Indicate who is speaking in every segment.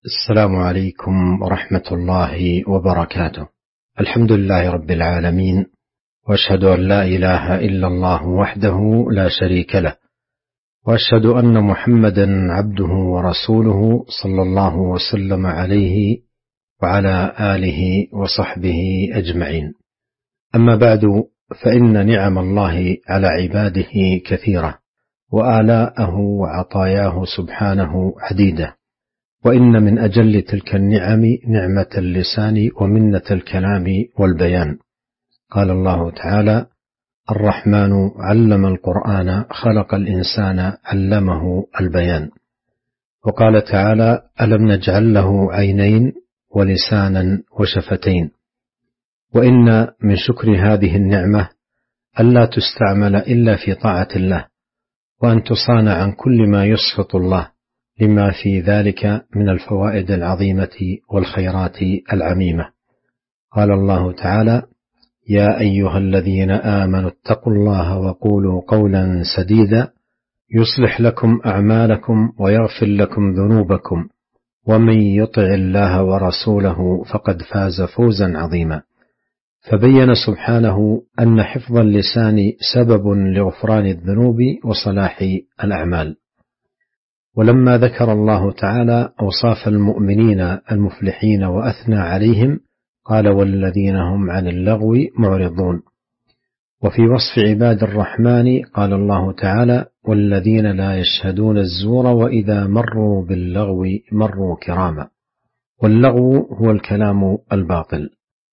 Speaker 1: السلام عليكم ورحمة الله وبركاته. الحمد لله رب العالمين، وأشهد أن لا إله إلا الله وحده لا شريك له، وأشهد أن محمدا عبده ورسوله صلى الله وسلم عليه وعلى آله وصحبه أجمعين. أما بعد، فإن نعم الله على عباده كثيرة، وآلاءه وعطاياه سبحانه عديدة، وإن من أجل تلك النعم نعمة اللسان ومنة الكلام والبيان. قال الله تعالى: الرحمن علم القرآن خلق الإنسان علمه البيان. وقال تعالى: ألم نجعل له عينين ولسانا وشفتين. وإن من شكر هذه النعمة ألا تستعمل إلا في طاعة الله، وأن تصان عن كل ما يسخط الله، لما في ذلك من الفوائد العظيمة والخيرات العميمة. قال الله تعالى: يا أيها الذين آمنوا اتقوا الله وقولوا قولا سديدا يصلح لكم أعمالكم ويغفر لكم ذنوبكم، ومن يطع الله ورسوله فقد فاز فوزا عظيما. فبين سبحانه أن حفظ اللسان سبب لغفران الذنوب وصلاح الأعمال. ولما ذكر الله تعالى أوصاف المؤمنين المفلحين وأثنى عليهم، قال: والذين هم عن اللغو معرضون. وفي وصف عباد الرحمن قال الله تعالى: والذين لا يشهدون الزور وإذا مروا باللغو مروا كراما. واللغو هو الكلام الباطل.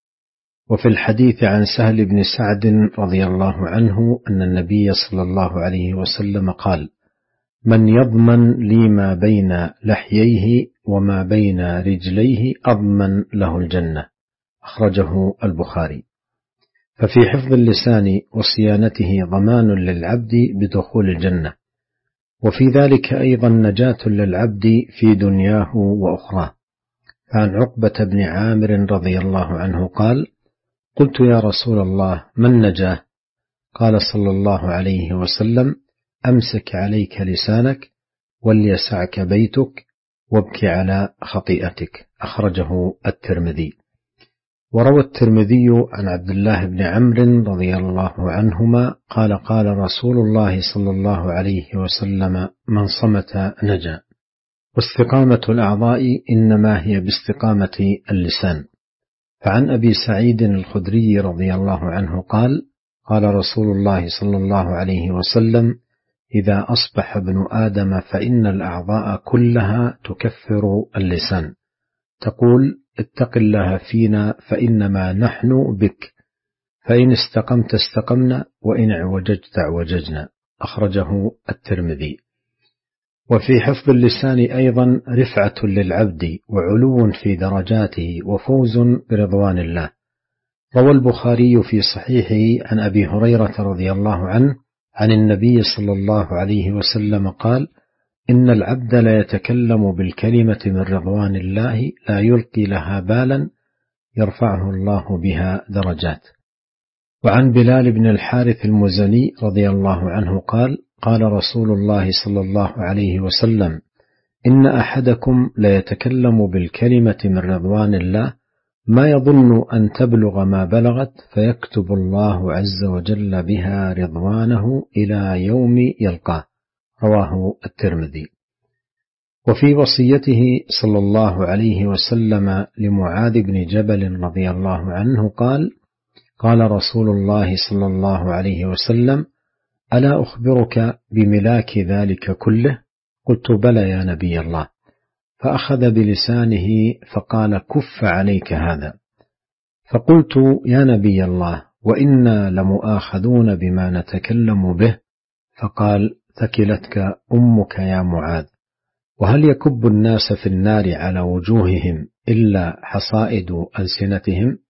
Speaker 1: وفي الحديث عن سهل بن سعد رضي الله عنه أن النبي صلى الله عليه وسلم قال: من يضمن لي ما بين لحييه وما بين رجليه أضمن له الجنة. أخرجه البخاري. ففي حفظ اللسان وصيانته ضمان للعبد بدخول الجنة، وفي ذلك أيضا نجاة للعبد في دنياه وأخراه. فعن عقبة بن عامر رضي الله عنه قال: قلت يا رسول الله ما النجاة؟ قال صلى الله عليه وسلم: أمسك عليك لسانك وليسعك بيتك وابك على خطيئتك. أخرجه الترمذي. وروى الترمذي عن عبد الله بن عمرو رضي الله عنهما قال: قال رسول الله صلى الله عليه وسلم: من صمت نجا. واستقامة الأعضاء إنما هي باستقامة اللسان. فعن أبي سعيد الخدري رضي الله عنه قال: قال رسول الله صلى الله عليه وسلم: إذا أصبح ابن آدم فإن الأعضاء كلها تكفر اللسان، تقول: اتق الله فينا فإنما نحن بك، فإن استقمت استقمنا وإن اعوججت اعوججنا. أخرجه الترمذي. وفي حفظ اللسان أيضا رفعة للعبد وعلو في درجاته وفوز برضوان الله. روى البخاري في صحيحه عن أبي هريرة رضي الله عنه عن النبي صلى الله عليه وسلم قال: إن العبد لا يتكلم بالكلمة من رضوان الله لا يلقي لها بالا يرفعه الله بها درجات. وعن بلال بن الحارث المزني رضي الله عنه قال: قال رسول الله صلى الله عليه وسلم: إن أحدكم لا يتكلم بالكلمة من رضوان الله ما يظن أن تبلغ ما بلغت، فيكتب الله عز وجل بها رضوانه إلى يوم يلقاه. رواه الترمذي. وفي وصيته صلى الله عليه وسلم لمعاذ بن جبل رضي الله عنه قال: قال رسول الله صلى الله عليه وسلم: ألا أخبرك بملاك ذلك كله؟ قلت: بلى يا نبي الله. فأخذ بلسانه فقال: كف عليك هذا. فقلت: يا نبي الله، وإنا لمؤاخذون بما نتكلم به. فقال: ثكلتك أمك يا معاذ. وهل يكب الناس في النار على وجوههم إلا حصائد ألسنتهم؟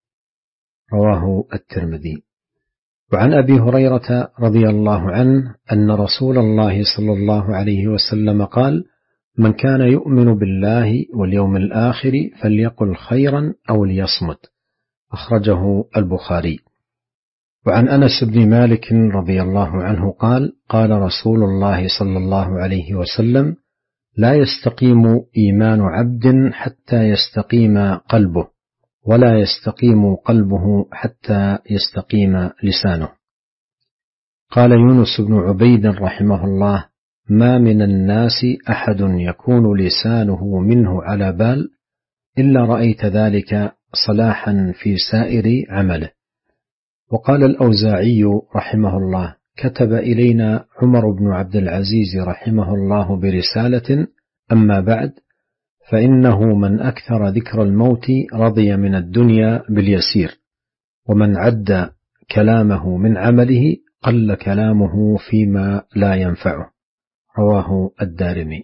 Speaker 1: رواه الترمذي. وعن أبي هريرة رضي الله عنه أن رسول الله صلى الله عليه وسلم قال: من كان يؤمن بالله واليوم الآخر فليقل خيرا أو ليصمت. أخرجه البخاري. وعن أنس بن مالك رضي الله عنه قال: قال رسول الله صلى الله عليه وسلم: لا يستقيم إيمان عبد حتى يستقيم قلبه، ولا يستقيم قلبه حتى يستقيم لسانه. قال يونس بن عبيد رحمه الله: ما من الناس أحد يكون لسانه منه على بال إلا رأيت ذلك صلاحا في سائر عمله. وقال الأوزاعي رحمه الله: كتب إلينا عمر بن عبد العزيز رحمه الله برسالة: أما بعد، فإنه من أكثر ذكر الموت رضي من الدنيا باليسير، ومن عد كلامه من عمله قل كلامه فيما لا ينفعه. رواه الدارمي.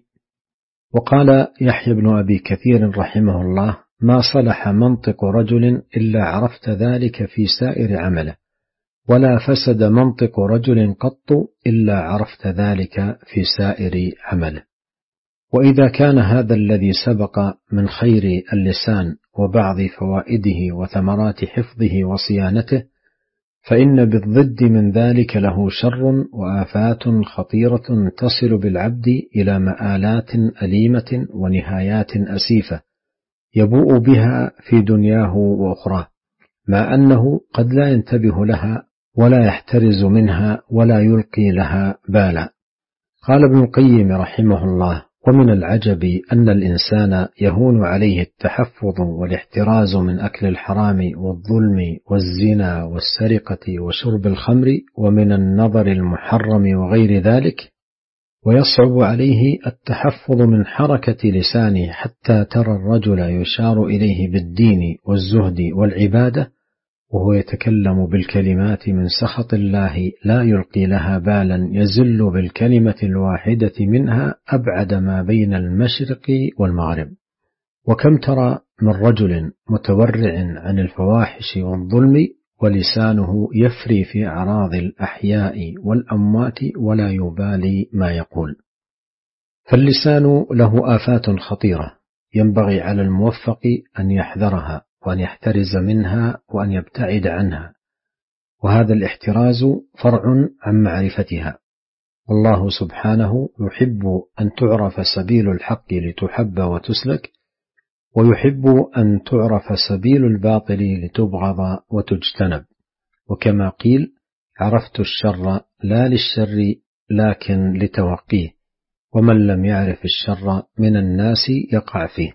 Speaker 1: وقال يحيى بن أبي كثير رحمه الله: ما صلح منطق رجل إلا عرفت ذلك في سائر عمله، ولا فسد منطق رجل قط إلا عرفت ذلك في سائر عمله. وإذا كان هذا الذي سبق من خير اللسان وبعض فوائده وثمرات حفظه وصيانته، فإن بالضد من ذلك له شر وآفات خطيرة تصل بالعبد إلى مآلات أليمة ونهايات أسيفة يبوء بها في دنياه وأخراه، مع أنه قد لا ينتبه لها ولا يحترز منها ولا يلقي لها بالا. قال ابن القيم رحمه الله: ومن العجب أن الإنسان يهون عليه التحفظ والاحتراز من أكل الحرام والظلم والزنا والسرقة وشرب الخمر ومن النظر المحرم وغير ذلك، ويصعب عليه التحفظ من حركة لسانه، حتى ترى الرجل يشار إليه بالدين والزهد والعبادة وهو يتكلم بالكلمات من سخط الله لا يلقي لها بالا، يزل بالكلمة الواحدة منها أبعد ما بين المشرق والمغرب. وكم ترى من رجل متورع عن الفواحش والظلم ولسانه يفري في أعراض الأحياء والأموات ولا يبالي ما يقول. فاللسان له آفات خطيرة ينبغي على الموفق أن يحذرها وأن يحترز منها وأن يبتعد عنها، وهذا الاحتراز فرع عن معرفتها. والله سبحانه يحب أن تعرف سبيل الحق لتحب وتسلك، ويحب أن تعرف سبيل الباطل لتبغض وتجتنب. وكما قيل: عرفت الشر لا للشر لكن لتوقيه، ومن لم يعرف الشر من الناس يقع فيه.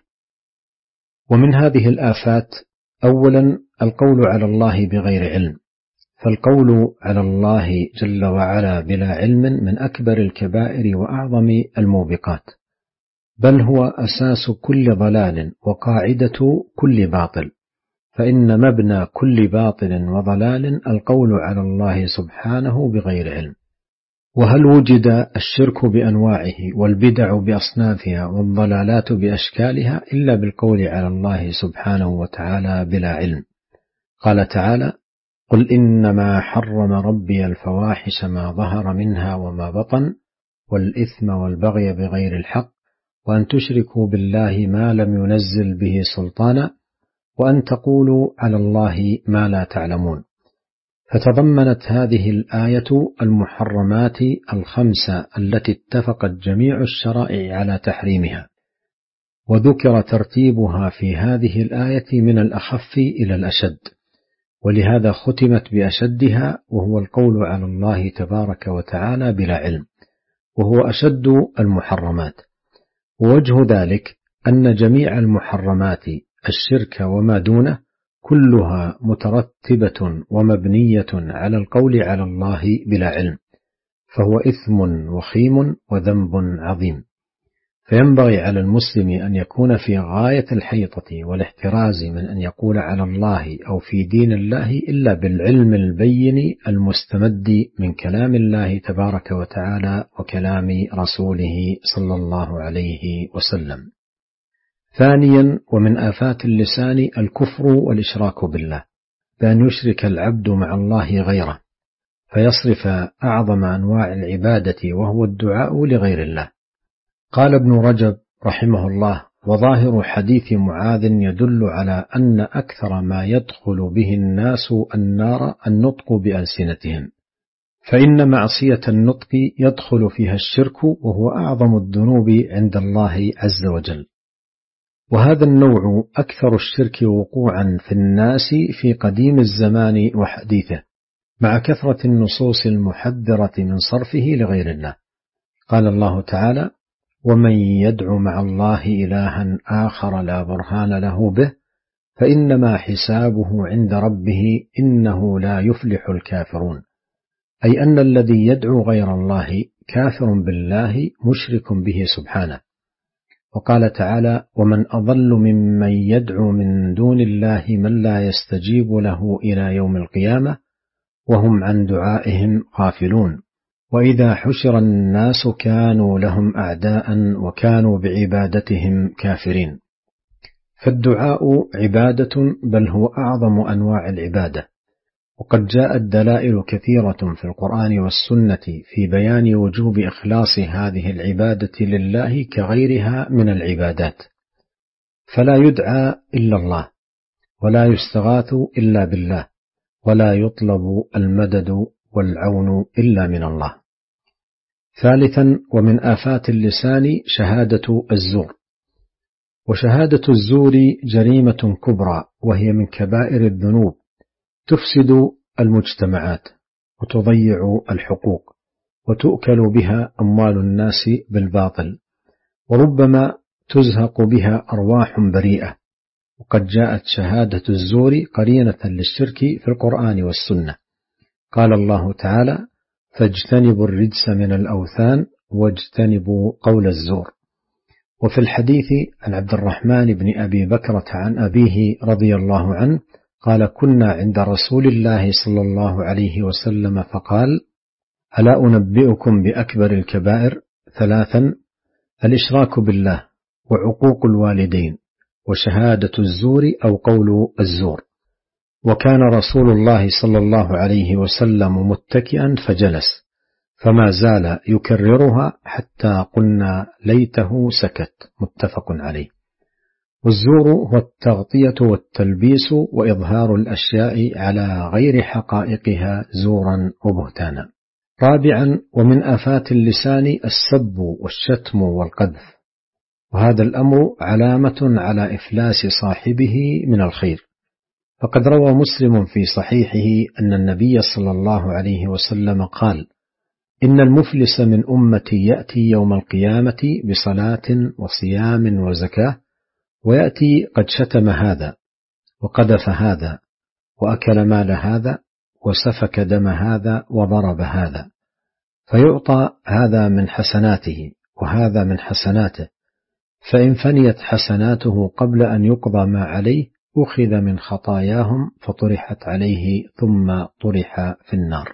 Speaker 1: ومن هذه الآفات: أولا، القول على الله بغير علم، فالقول على الله جل وعلا بلا علم من أكبر الكبائر وأعظم الموبقات، بل هو أساس كل ضلال وقاعدة كل باطل، فإن مبنى كل باطل وضلال القول على الله سبحانه بغير علم. وهل وجد الشرك بأنواعه والبدع بأصنافها والضلالات بأشكالها إلا بالقول على الله سبحانه وتعالى بلا علم؟ قال تعالى: قل إنما حرم ربي الفواحش ما ظهر منها وما بطن والإثم والبغي بغير الحق وأن تشركوا بالله ما لم ينزل به سلطانا وأن تقولوا على الله ما لا تعلمون. فتضمنت هذه الآية المحرمات الخمسة التي اتفقت جميع الشرائع على تحريمها، وذكر ترتيبها في هذه الآية من الأخف إلى الأشد، ولهذا ختمت بأشدها، وهو القول على الله تبارك وتعالى بلا علم، وهو أشد المحرمات. ووجه ذلك أن جميع المحرمات الشرك وما دونه كلها مترتبة ومبنية على القول على الله بلا علم، فهو إثم وخيم وذنب عظيم. فينبغي على المسلم أن يكون في غاية الحيطة والاحتراز من أن يقول على الله أو في دين الله إلا بالعلم البين المستمد من كلام الله تبارك وتعالى وكلام رسوله صلى الله عليه وسلم. ثانيا، ومن آفات اللسان الكفر والإشراك بالله، بأن يشرك العبد مع الله غيره فيصرف أعظم أنواع العبادة وهو الدعاء لغير الله. قال ابن رجب رحمه الله: وظاهر حديث معاذ يدل على أن أكثر ما يدخل به الناس النار النطق بألسنتهم، فإن معصية النطق يدخل فيها الشرك، وهو أعظم الذنوب عند الله عز وجل. وهذا النوع أكثر الشرك وقوعا في الناس في قديم الزمان وحديثه، مع كثرة النصوص المحذرة من صرفه لغير الله. قال الله تعالى: ومن يدع مع الله إلها آخر لا برهان له به فإنما حسابه عند ربه إنه لا يفلح الكافرون. أي أن الذي يدعو غير الله كافر بالله مشرك به سبحانه. وقال تعالى: ومن أضل ممن يدعو من دون الله من لا يستجيب له إلى يوم القيامة وهم عن دعائهم غافلون. وإذا حشر الناس كانوا لهم أعداء وكانوا بعبادتهم كافرين. فالدعاء عبادة، بل هو أعظم أنواع العبادة، وقد جاءت دلائل كثيرة في القرآن والسنة في بيان وجوب إخلاص هذه العبادة لله كغيرها من العبادات، فلا يدعى إلا الله، ولا يستغاث إلا بالله، ولا يطلب المدد والعون إلا من الله. ثالثا، ومن آفات اللسان شهادة الزور. وشهادة الزور جريمة كبرى، وهي من كبائر الذنوب، تفسد المجتمعات وتضيع الحقوق، وتؤكل بها أموال الناس بالباطل، وربما تزهق بها أرواح بريئة. وقد جاءت شهادة الزور قرينة للشرك في القرآن والسنة. قال الله تعالى: فاجتنبوا الرجس من الأوثان واجتنبوا قول الزور. وفي الحديث عن عبد الرحمن بن أبي بكرة عن أبيه رضي الله عنه قال: كنا عند رسول الله صلى الله عليه وسلم فقال: ألا أنبئكم بأكبر الكبائر؟ 3: الإشراك بالله، وعقوق الوالدين، وشهادة الزور أو قول الزور. وكان رسول الله صلى الله عليه وسلم متكئا فجلس، فما زال يكررها حتى قلنا ليته سكت. متفق عليه. والزور هو التغطية والتلبيس وإظهار الأشياء على غير حقائقها زورا وبهتانا. 4: ومن آفات اللسان السب والشتم والقذف، وهذا الأمر علامة على إفلاس صاحبه من الخير. فقد روى مسلم في صحيحه أن النبي صلى الله عليه وسلم قال: إن المفلس من أمتي يأتي يوم القيامة بصلاة وصيام وزكاة، ويأتي قد شتم هذا وقذف هذا وأكل مال هذا وسفك دم هذا وضرب هذا، فيعطى هذا من حسناته وهذا من حسناته، فإن فنيت حسناته قبل أن يقضى ما عليه أخذ من خطاياهم فطرحت عليه ثم طرح في النار.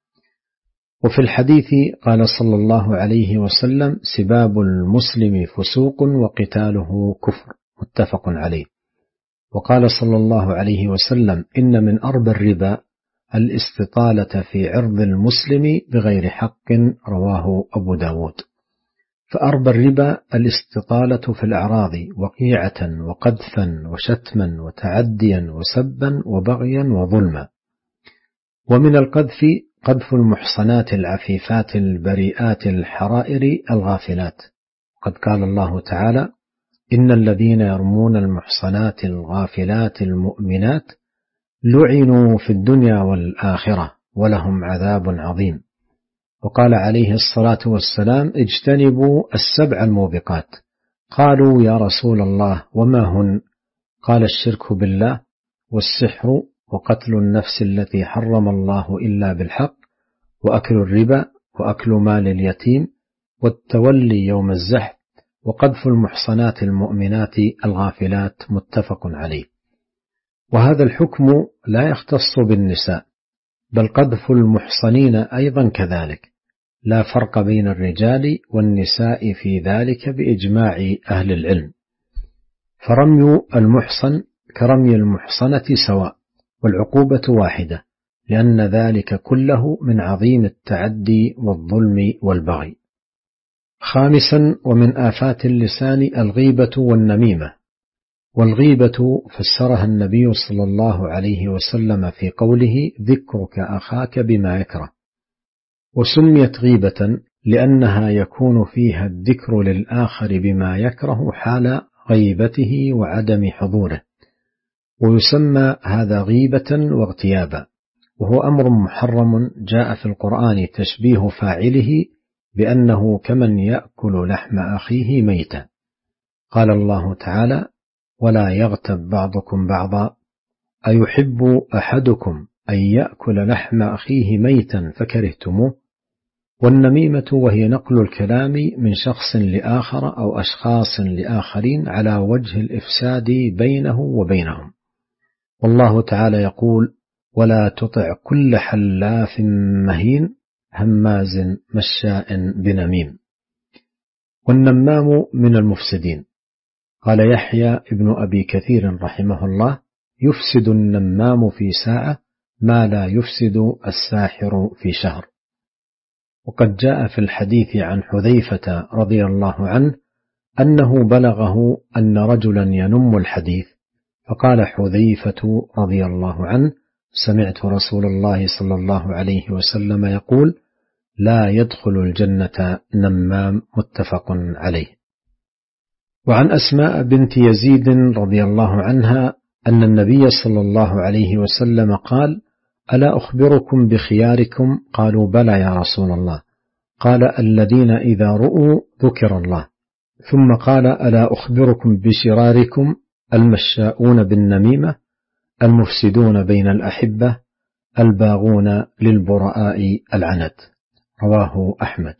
Speaker 1: وفي الحديث قال صلى الله عليه وسلم: سباب المسلم فسوق وقتاله كفر. متفق عليه. وقال صلى الله عليه وسلم: إن من أربى الربا الاستطالة في عرض المسلم بغير حق. رواه أبو داود. فأربى الربا الاستطالة في الأعراض وقيعة وقذفا وشتما وتعديا وسبا وبغيا وظلما. ومن القذف قذف المحصنات العفيفات البريئات الحرائر الغافلات. قد قال الله تعالى: إن الذين يرمون المحصنات الغافلات المؤمنات لعنوا في الدنيا والآخرة ولهم عذاب عظيم. وقال عليه الصلاة والسلام: اجتنبوا السبع الموبقات. قالوا: يا رسول الله وما هن؟ قال: الشرك بالله، والسحر، وقتل النفس التي حرم الله إلا بالحق، وأكل الربا، وأكل مال اليتيم، والتولي يوم الزحف، وقذف المحصنات المؤمنات الغافلات. متفق عليه. وهذا الحكم لا يختص بالنساء، بل قذف المحصنين أيضا كذلك، لا فرق بين الرجال والنساء في ذلك بإجماع أهل العلم. فرمي المحصن كرمي المحصنة سواء، والعقوبة واحدة، لأن ذلك كله من عظيم التعدي والظلم والبغي. 5: ومن آفات اللسان الغيبة والنميمة. والغيبة فسرها النبي صلى الله عليه وسلم في قوله: ذكرك أخاك بما يكره. وسميت غيبة لأنها يكون فيها الذكر للآخر بما يكره حال غيبته وعدم حضوره، ويسمى هذا غيبة واغتيابا، وهو أمر محرم جاء في القرآن تشبيه فاعله بأنه كمن يأكل لحم أخيه ميتا. قال الله تعالى: ولا يغتب بعضكم بعضا أيحب أحدكم أن يأكل لحم أخيه ميتا فكرهتموه. والنميمة وهي نقل الكلام من شخص لآخر أو أشخاص لآخرين على وجه الإفساد بينه وبينهم. والله تعالى يقول: ولا تطع كل حلاف مهين هماز مشاء بنميم. والنمام من المفسدين. قال يحيى ابن أبي كثير رحمه الله: يفسد النمام في ساعة ما لا يفسد الساحر في شهر. وقد جاء في الحديث عن حذيفة رضي الله عنه أنه بلغه أن رجلا ينم الحديث، فقال حذيفة رضي الله عنه: سمعت رسول الله صلى الله عليه وسلم يقول: لا يدخل الجنة نمام. متفق عليه. وعن أسماء بنت يزيد رضي الله عنها أن النبي صلى الله عليه وسلم قال: ألا أخبركم بخياركم؟ قالوا: بلى يا رسول الله. قال: الذين إذا رؤوا ذكر الله. ثم قال: ألا أخبركم بشراركم؟ المشاؤون بالنميمة، المفسدون بين الأحبة، الباغون للبراء العنت. رواه أحمد.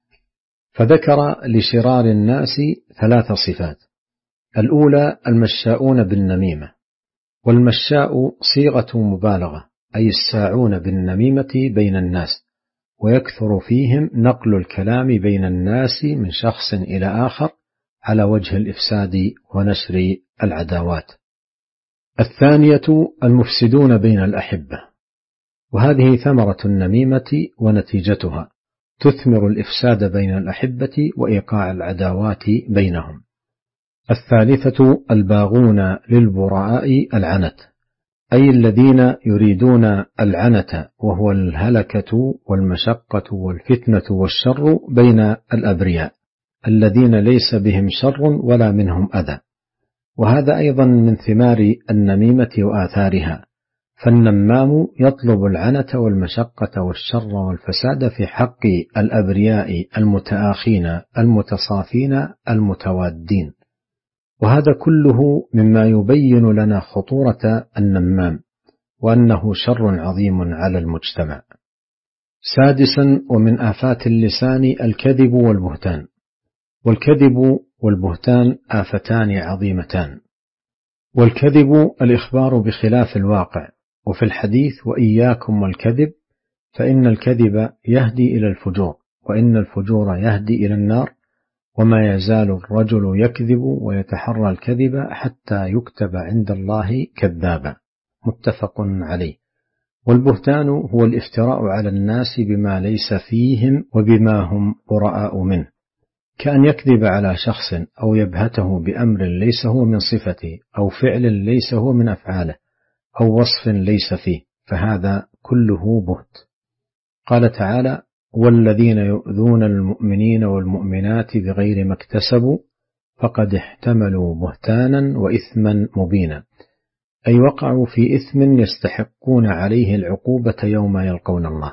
Speaker 1: فذكر لشرار الناس 3 صفات: الأولى المشاؤون بالنميمة، والمشاء صيغة مبالغة، أي الساعون بالنميمة بين الناس، ويكثر فيهم نقل الكلام بين الناس من شخص إلى آخر على وجه الإفساد ونشر العداوات. الثانية المفسدون بين الأحبة، وهذه ثمرة النميمة ونتيجتها تثمر الإفساد بين الأحبة وإيقاع العداوات بينهم. الثالثة الباغون للبراء العنت، أي الذين يريدون العنت، وهو الهلكة والمشقة والفتنة والشر بين الأبرياء الذين ليس بهم شر ولا منهم أذى. وهذا أيضا من ثمار النميمة وآثارها، فالنمام يطلب العنة والمشقة والشر والفساد في حق الأبرياء المتآخين المتصافين المتوادين. وهذا كله مما يبين لنا خطورة النمام، وأنه شر عظيم على المجتمع. سادسا، ومن آفات اللسان الكذب والبهتان. والكذب والبهتان آفتان عظيمتان. والكذب الإخبار بخلاف الواقع، وفي الحديث: وإياكم والكذب فإن الكذب يهدي إلى الفجور، وإن الفجور يهدي إلى النار، وما يزال الرجل يكذب ويتحرى الكذب حتى يكتب عند الله كذابا. متفق عليه. والبهتان هو الافتراء على الناس بما ليس فيهم وبما هم براء منه، كأن يكذب على شخص أو يبهته بأمر ليس هو من صفته، أو فعل ليس هو من أفعاله، أو وصف ليس فيه، فهذا كله بهت. قال تعالى: والذين يؤذون المؤمنين والمؤمنات بغير ما اكتسبوا فقد احتملوا بهتانا وإثما مبينا، أي وقعوا في إثم يستحقون عليه العقوبة يوم يلقون الله.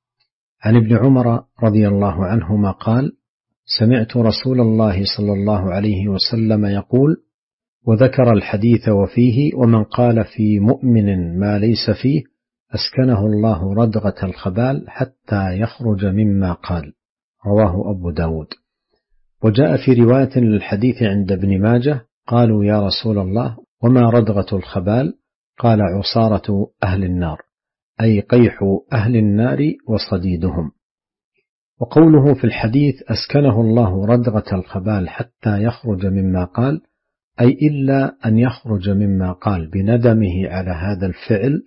Speaker 1: عن ابن عمر رضي الله عنهما قال: سمعت رسول الله صلى الله عليه وسلم يقول، وذكر الحديث وفيه: ومن قال في مؤمن ما ليس فيه أسكنه الله ردغة الخبال حتى يخرج مما قال. رواه أبو داود. وجاء في رواية للحديث عند ابن ماجه: قالوا يا رسول الله وما ردغة الخبال؟ قال: عصارة أهل النار، أي قيح أهل النار وصديدهم. وقوله في الحديث: أسكنه الله ردغة الخبال حتى يخرج مما قال، أي إلا أن يخرج مما قال بندمه على هذا الفعل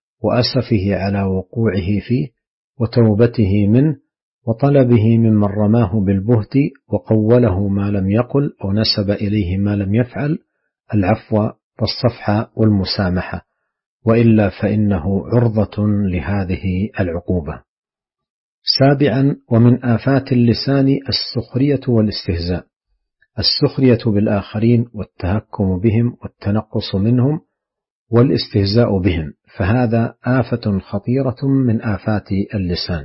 Speaker 1: وأسفه على وقوعه فيه وتوبته منه وطلبه ممن رماه بالبهت وقوله ما لم يقل أو نسب إليه ما لم يفعل، العفو والصفح والمسامحة، وإلا فإنه عرضة لهذه العقوبة. 7. ومن آفات اللسان السخرية والاستهزاء. السخرية بالآخرين والتهكم بهم والتنقص منهم والاستهزاء بهم، فهذا آفة خطيرة من آفات اللسان،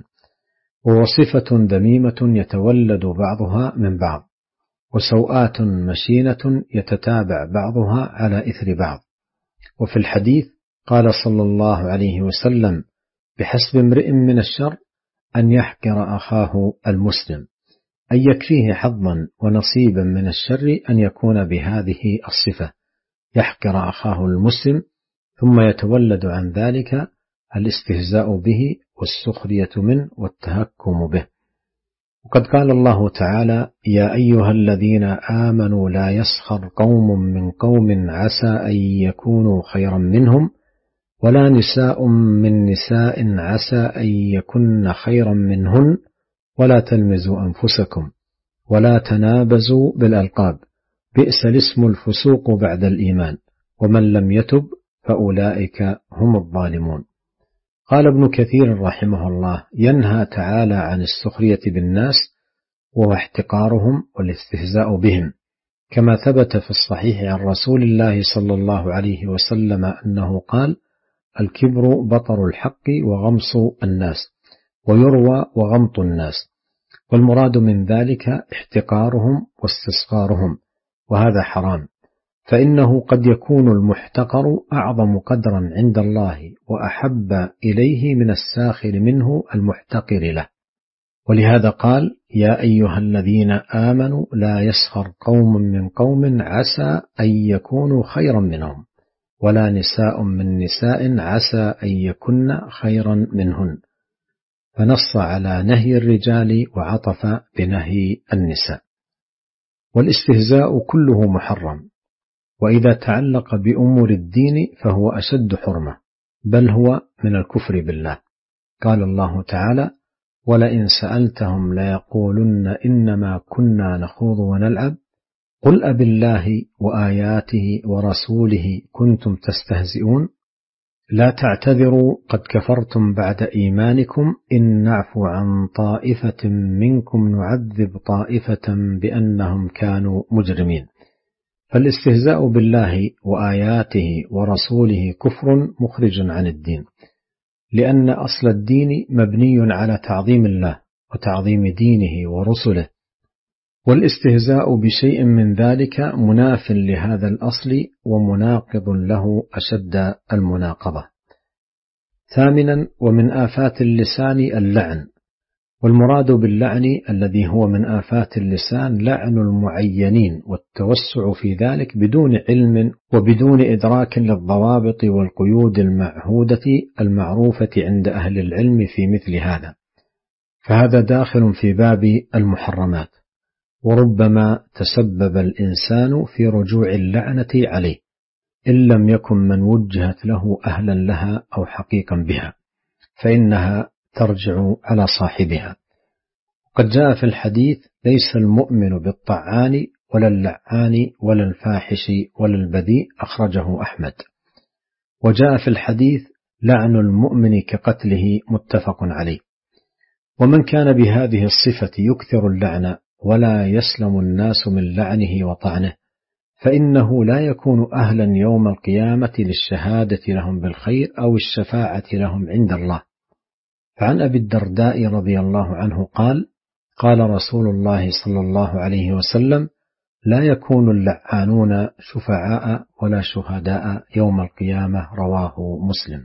Speaker 1: ووصفة ذميمة يتولد بعضها من بعض، وسوءات مشينة يتتابع بعضها على إثر بعض. وفي الحديث قال صلى الله عليه وسلم: بحسب امرئ من الشر أن يحقر أخاه المسلم، أن يكفيه حظا ونصيبا من الشر أن يكون بهذه الصفة، يحقر أخاه المسلم، ثم يتولد عن ذلك الاستهزاء به والسخرية منه والتهكم به. وقد قال الله تعالى: يا أيها الذين آمنوا لا يسخر قوم من قوم عسى أن يكونوا خيرا منهم، ولا نساء من نساء عسى أن يكن خيرا منهن، ولا تلمزوا أنفسكم، ولا تنابزوا بالألقاب، بئس الاسم الفسوق بعد الإيمان، ومن لم يتب فأولئك هم الظالمون. قال ابن كثير رحمه الله: ينهى تعالى عن السخرية بالناس وهو احتقارهم والاستهزاء بهم، كما ثبت في الصحيح عن رسول الله صلى الله عليه وسلم أنه قال: الكبر بطر الحق وغمص الناس، ويروى وغمط الناس، والمراد من ذلك احتقارهم واستصغارهم، وهذا حرام، فإنه قد يكون المحتقر أعظم قدرا عند الله وأحب إليه من الساخر منه المحتقر له. ولهذا قال: يا أيها الذين آمنوا لا يسخر قوم من قوم عسى أن يكونوا خيرا منهم، ولا نساء من نساء عسى أن يكن خيرا منهن، فنص على نهي الرجال وعطف بنهي النساء. والاستهزاء كله محرم، وإذا تعلق بأمور الدين فهو أشد حرمة، بل هو من الكفر بالله. قال الله تعالى: ولئن سألتهم ليقولن إنما كنا نخوض ونلعب قل أبالله وآياته ورسوله كنتم تستهزئون لا تعتذروا قد كفرتم بعد إيمانكم إن نعفو عن طائفة منكم نعذب طائفة بأنهم كانوا مجرمين. فالاستهزاء بالله وآياته ورسوله كفر مخرج عن الدين، لأن أصل الدين مبني على تعظيم الله وتعظيم دينه ورسله، والاستهزاء بشيء من ذلك مناف لهذا الأصل ومناقض له أشد المناقضة. 8. ومن آفات اللسان اللعن. والمراد باللعن الذي هو من آفات اللسان لعن المعينين والتوسع في ذلك بدون علم وبدون إدراك للضوابط والقيود المعهودة المعروفة عند أهل العلم في مثل هذا، فهذا داخل في باب المحرمات، وربما تسبب الإنسان في رجوع اللعنة عليه إن لم يكن من وجهت له أهلا لها أو حقيقا بها، فإنها ترجع على صاحبها. قد جاء في الحديث: ليس المؤمن بالطعان ولا اللعان ولا الفاحش ولا البذيء، أخرجه أحمد. وجاء في الحديث: لعن المؤمن كقتله، متفق عليه. ومن كان بهذه الصفة يكثر اللعن ولا يسلم الناس من لعنه وطعنه، فإنه لا يكون أهلا يوم القيامة للشهادة لهم بالخير أو الشفاعة لهم عند الله. فعن أبي الدرداء رضي الله عنه قال: قال رسول الله صلى الله عليه وسلم: لا يكون اللعانون شفعاء ولا شهداء يوم القيامة، رواه مسلم.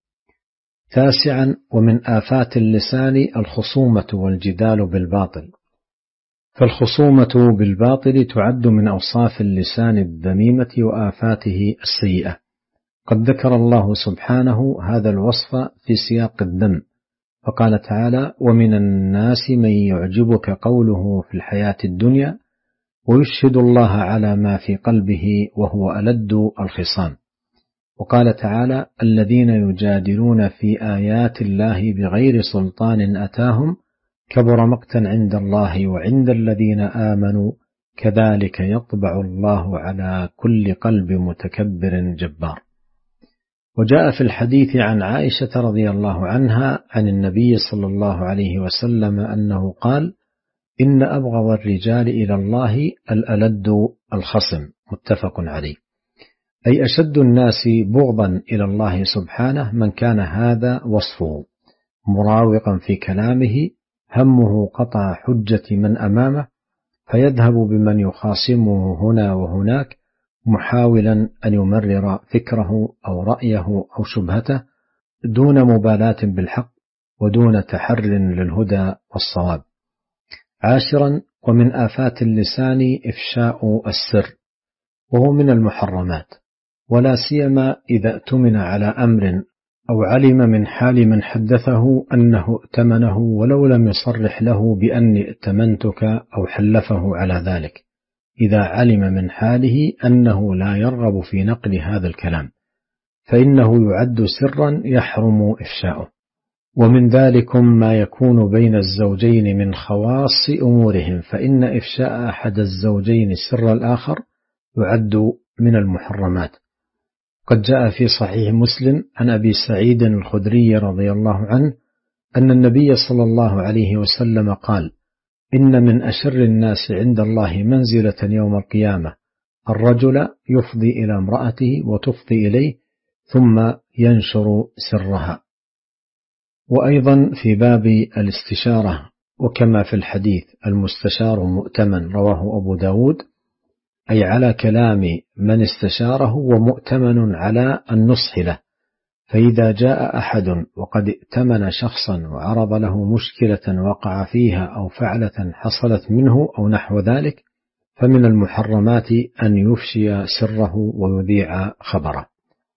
Speaker 1: 9. ومن آفات اللسان الخصومة والجدال بالباطل. فالخصومة بالباطل تعد من أوصاف اللسان الذميمة وآفاته السيئة. قد ذكر الله سبحانه هذا الوصف في سياق الذم، فقال تعالى: ومن الناس من يعجبك قوله في الحياة الدنيا ويشهد الله على ما في قلبه وهو ألد الخصام. وقال تعالى: الذين يجادلون في آيات الله بغير سلطان أتاهم كبر مقتا عند الله وعند الذين آمنوا كذلك يطبع الله على كل قلب متكبر جبار. وجاء في الحديث عن عائشة رضي الله عنها عن النبي صلى الله عليه وسلم أنه قال: إن أبغض الرجال إلى الله الألد الخصم. متفق عليه. أي أشد الناس بغضا إلى الله سبحانه من كان هذا وصفه، مراوغا في كلامه، همه قطع حجة من أمامه، فيذهب بمن يخاصمه هنا وهناك، محاولا أن يمرر فكره أو رأيه أو شبهته دون مبالاة بالحق ودون تحر للهدى والصواب. 10. ومن آفات اللسان إفشاء السر، وهو من المحرمات، ولا سيما إذا اؤتمن على أمر أو علم من حال من حدثه أنه ائتمنه ولو لم يصرح له بأني ائتمنتك أو حلفه على ذلك، إذا علم من حاله أنه لا يرغب في نقل هذا الكلام، فإنه يعد سرا يحرم إفشاؤه. ومن ذلكم ما يكون بين الزوجين من خواص أمورهم، فإن إفشاء أحد الزوجين سر الآخر يعد من المحرمات. قد جاء في صحيح مسلم عن أبي سعيد الخدري رضي الله عنه أن النبي صلى الله عليه وسلم قال: إن من أشر الناس عند الله منزلة يوم القيامة الرجل يفضي إلى امرأته وتفضي إليه ثم ينشر سرها. وأيضا في باب الاستشارة، وكما في الحديث: المستشار مؤتمن، رواه أبو داود، أي على كلام من استشاره ومؤتمن على النصح له. فإذا جاء أحد وقد ائتمن شخصا وعرض له مشكلة وقع فيها أو فعلة حصلت منه أو نحو ذلك، فمن المحرمات أن يفشي سره ويذيع خبره.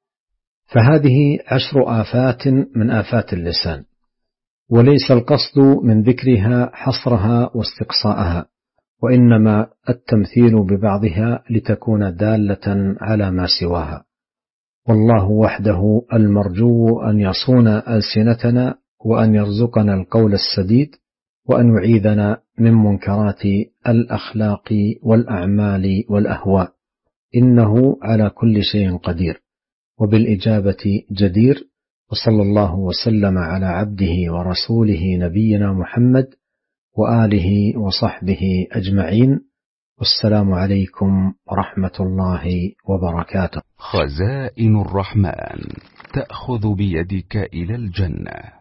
Speaker 1: فهذه 10 آفات من آفات اللسان، وليس القصد من ذكرها حصرها واستقصاءها، وإنما التمثيل ببعضها لتكون دالة على ما سواها. والله وحده المرجو أن يصون ألسنتنا، وأن يرزقنا القول السديد، وأن يعيذنا من منكرات الأخلاق والأعمال والأهواء، إنه على كل شيء قدير وبالإجابة جدير. وصلى الله وسلم على عبده ورسوله نبينا محمد وآله وصحبه أجمعين، والسلام عليكم ورحمة الله وبركاته.
Speaker 2: خزائن الرحمن تأخذ بيدك إلى الجنة.